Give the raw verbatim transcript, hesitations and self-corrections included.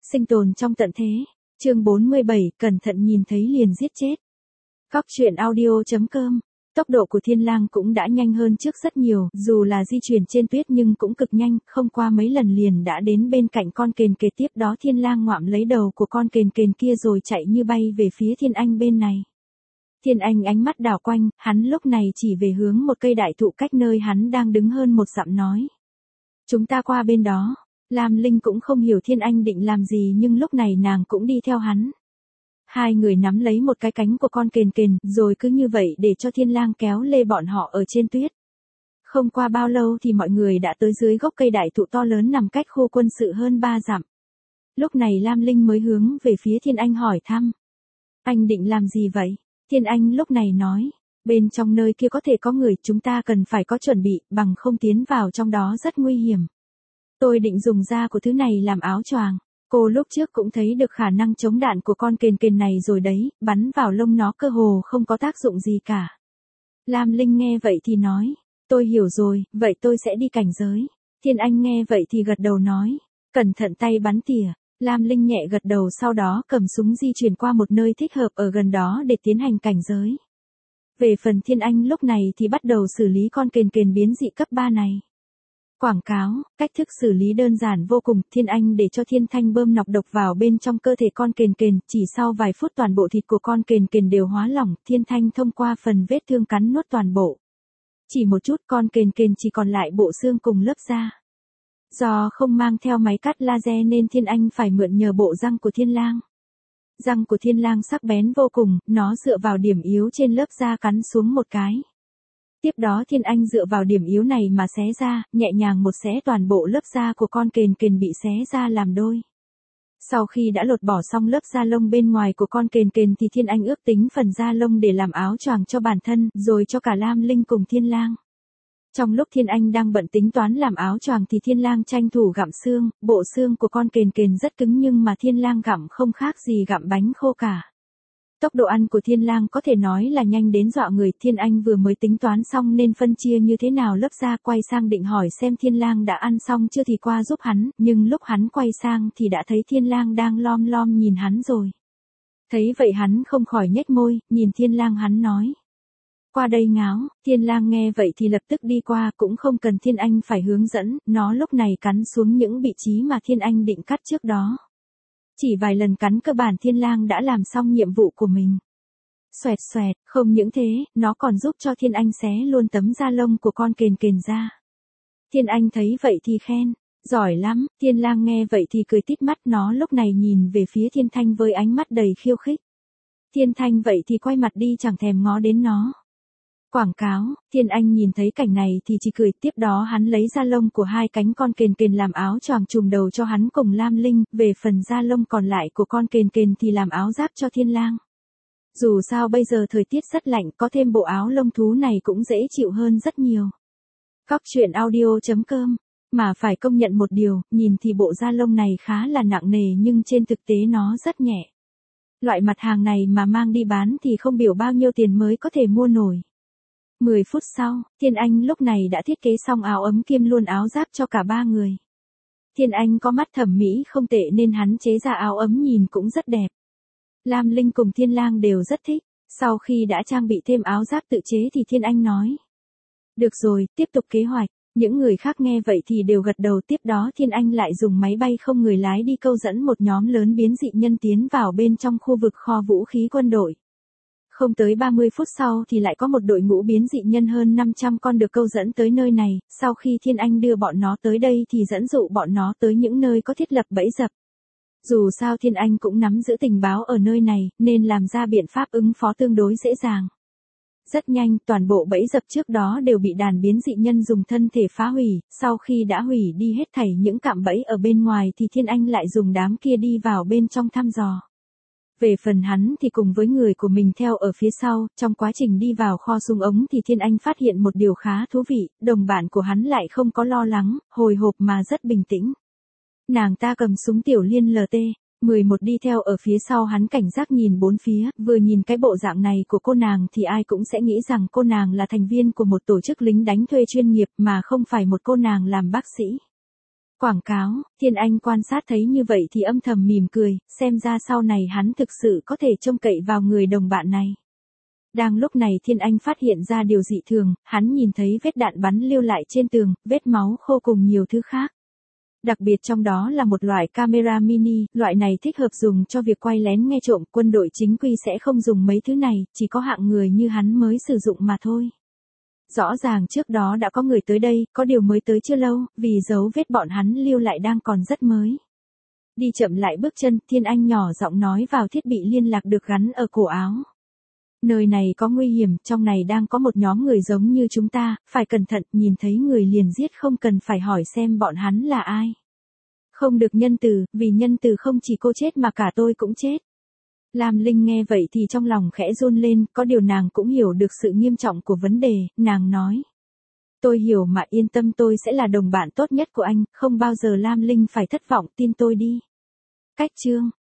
Sinh tồn trong tận thế. Chương bốn mươi bảy, cẩn thận nhìn thấy liền giết chết. Cóc truyện audio chấm com. Tốc độ của Thiên Lang cũng đã nhanh hơn trước rất nhiều, dù là di chuyển trên tuyết nhưng cũng cực nhanh, không qua mấy lần liền đã đến bên cạnh con kền kề. Tiếp đó Thiên Lang ngoạm lấy đầu của con kền kền kia rồi chạy như bay về phía Thiên Anh bên này. Thiên Anh ánh mắt đảo quanh, hắn lúc này chỉ về hướng một cây đại thụ cách nơi hắn đang đứng hơn một dặm nói. Chúng ta qua bên đó. Lam Linh cũng không hiểu Thiên Anh định làm gì nhưng lúc này nàng cũng đi theo hắn. Hai người nắm lấy một cái cánh của con kền kền, rồi cứ như vậy để cho Thiên Lang kéo lê bọn họ ở trên tuyết. Không qua bao lâu thì mọi người đã tới dưới gốc cây đại thụ to lớn nằm cách khu quân sự hơn ba dặm. Lúc này Lam Linh mới hướng về phía Thiên Anh hỏi thăm. Anh định làm gì vậy? Thiên Anh lúc này nói. Bên trong nơi kia có thể có người, chúng ta cần phải có chuẩn bị, bằng không tiến vào trong đó rất nguy hiểm. Tôi định dùng da của thứ này làm áo choàng. Cô lúc trước cũng thấy được khả năng chống đạn của con kền kền này rồi đấy, bắn vào lông nó cơ hồ không có tác dụng gì cả. Lam Linh nghe vậy thì nói, tôi hiểu rồi, vậy tôi sẽ đi cảnh giới. Thiên Anh nghe vậy thì gật đầu nói, cẩn thận tay bắn tỉa. Lam Linh nhẹ gật đầu sau đó cầm súng di chuyển qua một nơi thích hợp ở gần đó để tiến hành cảnh giới. Về phần Thiên Anh lúc này thì bắt đầu xử lý con kền kền biến dị cấp ba này. Quảng cáo, cách thức xử lý đơn giản vô cùng, Thiên Anh để cho Thiên Thanh bơm nọc độc vào bên trong cơ thể con kền kền, chỉ sau vài phút toàn bộ thịt của con kền kền đều hóa lỏng, Thiên Thanh thông qua phần vết thương cắn nuốt toàn bộ. Chỉ một chút con kền kền chỉ còn lại bộ xương cùng lớp da. Do không mang theo máy cắt laser nên Thiên Anh phải mượn nhờ bộ răng của Thiên Lang. Răng của Thiên Lang sắc bén vô cùng, nó dựa vào điểm yếu trên lớp da cắn xuống một cái. Tiếp đó Thiên Anh dựa vào điểm yếu này mà xé ra, nhẹ nhàng một xé toàn bộ lớp da của con kền kền bị xé ra làm đôi. Sau khi đã lột bỏ xong lớp da lông bên ngoài của con kền kền thì Thiên Anh ước tính phần da lông để làm áo choàng cho bản thân, rồi cho cả Lam Linh cùng Thiên Lang. Trong lúc Thiên Anh đang bận tính toán làm áo choàng thì Thiên Lang tranh thủ gặm xương, bộ xương của con kền kền rất cứng nhưng mà Thiên Lang gặm không khác gì gặm bánh khô cả. Tốc độ ăn của Thiên Lang có thể nói là nhanh đến dọa người, Thiên Anh vừa mới tính toán xong nên phân chia như thế nào lớp da, quay sang định hỏi xem Thiên Lang đã ăn xong chưa thì qua giúp hắn, nhưng lúc hắn quay sang thì đã thấy Thiên Lang đang lom lom nhìn hắn rồi. Thấy vậy hắn không khỏi nhếch môi, nhìn Thiên Lang hắn nói. Qua đây ngáo, Thiên Lang nghe vậy thì lập tức đi qua, cũng không cần Thiên Anh phải hướng dẫn, nó lúc này cắn xuống những vị trí mà Thiên Anh định cắt trước đó. Chỉ vài lần cắn cơ bản Thiên Lang đã làm xong nhiệm vụ của mình. Xoẹt xoẹt, không những thế, nó còn giúp cho Thiên Anh xé luôn tấm da lông của con kền kền ra. Thiên Anh thấy vậy thì khen, giỏi lắm, Thiên Lang nghe vậy thì cười tít mắt, nó lúc này nhìn về phía Thiên Thanh với ánh mắt đầy khiêu khích. Thiên Thanh vậy thì quay mặt đi chẳng thèm ngó đến nó. Quảng cáo, Thiên Anh nhìn thấy cảnh này thì chỉ cười, tiếp đó hắn lấy da lông của hai cánh con kền kền làm áo choàng trùm đầu cho hắn cùng Lam Linh, về phần da lông còn lại của con kền kền thì làm áo giáp cho Thiên Lang. Dù sao bây giờ thời tiết rất lạnh, có thêm bộ áo lông thú này cũng dễ chịu hơn rất nhiều. Cóc truyện audio chấm com, mà phải công nhận một điều, nhìn thì bộ da lông này khá là nặng nề nhưng trên thực tế nó rất nhẹ. Loại mặt hàng này mà mang đi bán thì không biểu bao nhiêu tiền mới có thể mua nổi. mười phút sau, Thiên Anh lúc này đã thiết kế xong áo ấm kiêm luôn áo giáp cho cả ba người. Thiên Anh có mắt thẩm mỹ không tệ nên hắn chế ra áo ấm nhìn cũng rất đẹp. Lam Linh cùng Thiên Lang đều rất thích. Sau khi đã trang bị thêm áo giáp tự chế thì Thiên Anh nói. Được rồi, tiếp tục kế hoạch. Những người khác nghe vậy thì đều gật đầu, tiếp đó Thiên Anh lại dùng máy bay không người lái đi câu dẫn một nhóm lớn biến dị nhân tiến vào bên trong khu vực kho vũ khí quân đội. Không tới ba mươi phút sau thì lại có một đội ngũ biến dị nhân hơn năm trăm con được câu dẫn tới nơi này, sau khi Thiên Anh đưa bọn nó tới đây thì dẫn dụ bọn nó tới những nơi có thiết lập bẫy dập. Dù sao Thiên Anh cũng nắm giữ tình báo ở nơi này, nên làm ra biện pháp ứng phó tương đối dễ dàng. Rất nhanh, toàn bộ bẫy dập trước đó đều bị đàn biến dị nhân dùng thân thể phá hủy, sau khi đã hủy đi hết thảy những cạm bẫy ở bên ngoài thì Thiên Anh lại dùng đám kia đi vào bên trong thăm dò. Về phần hắn thì cùng với người của mình theo ở phía sau, trong quá trình đi vào kho súng ống thì Thiên Anh phát hiện một điều khá thú vị, đồng bạn của hắn lại không có lo lắng, hồi hộp mà rất bình tĩnh. Nàng ta cầm súng tiểu liên L T mười một đi theo ở phía sau hắn, cảnh giác nhìn bốn phía, vừa nhìn cái bộ dạng này của cô nàng thì ai cũng sẽ nghĩ rằng cô nàng là thành viên của một tổ chức lính đánh thuê chuyên nghiệp mà không phải một cô nàng làm bác sĩ. Quảng cáo, Thiên Anh quan sát thấy như vậy thì âm thầm mỉm cười, xem ra sau này hắn thực sự có thể trông cậy vào người đồng bạn này. Đang lúc này Thiên Anh phát hiện ra điều dị thường, hắn nhìn thấy vết đạn bắn lưu lại trên tường, vết máu khô cùng nhiều thứ khác. Đặc biệt trong đó là một loại camera mini, loại này thích hợp dùng cho việc quay lén nghe trộm, quân đội chính quy sẽ không dùng mấy thứ này, chỉ có hạng người như hắn mới sử dụng mà thôi. Rõ ràng trước đó đã có người tới đây, có điều mới tới chưa lâu, vì dấu vết bọn hắn lưu lại đang còn rất mới. Đi chậm lại bước chân, Thiên Anh nhỏ giọng nói vào thiết bị liên lạc được gắn ở cổ áo. Nơi này có nguy hiểm, trong này đang có một nhóm người giống như chúng ta, phải cẩn thận, nhìn thấy người liền giết không cần phải hỏi xem bọn hắn là ai. Không được nhân từ, vì nhân từ không chỉ cô chết mà cả tôi cũng chết. Lam Linh nghe vậy thì trong lòng khẽ run lên, có điều nàng cũng hiểu được sự nghiêm trọng của vấn đề, nàng nói. Tôi hiểu mà yên tâm, tôi sẽ là đồng bạn tốt nhất của anh, không bao giờ Lam Linh phải thất vọng, tin tôi đi. Cách chương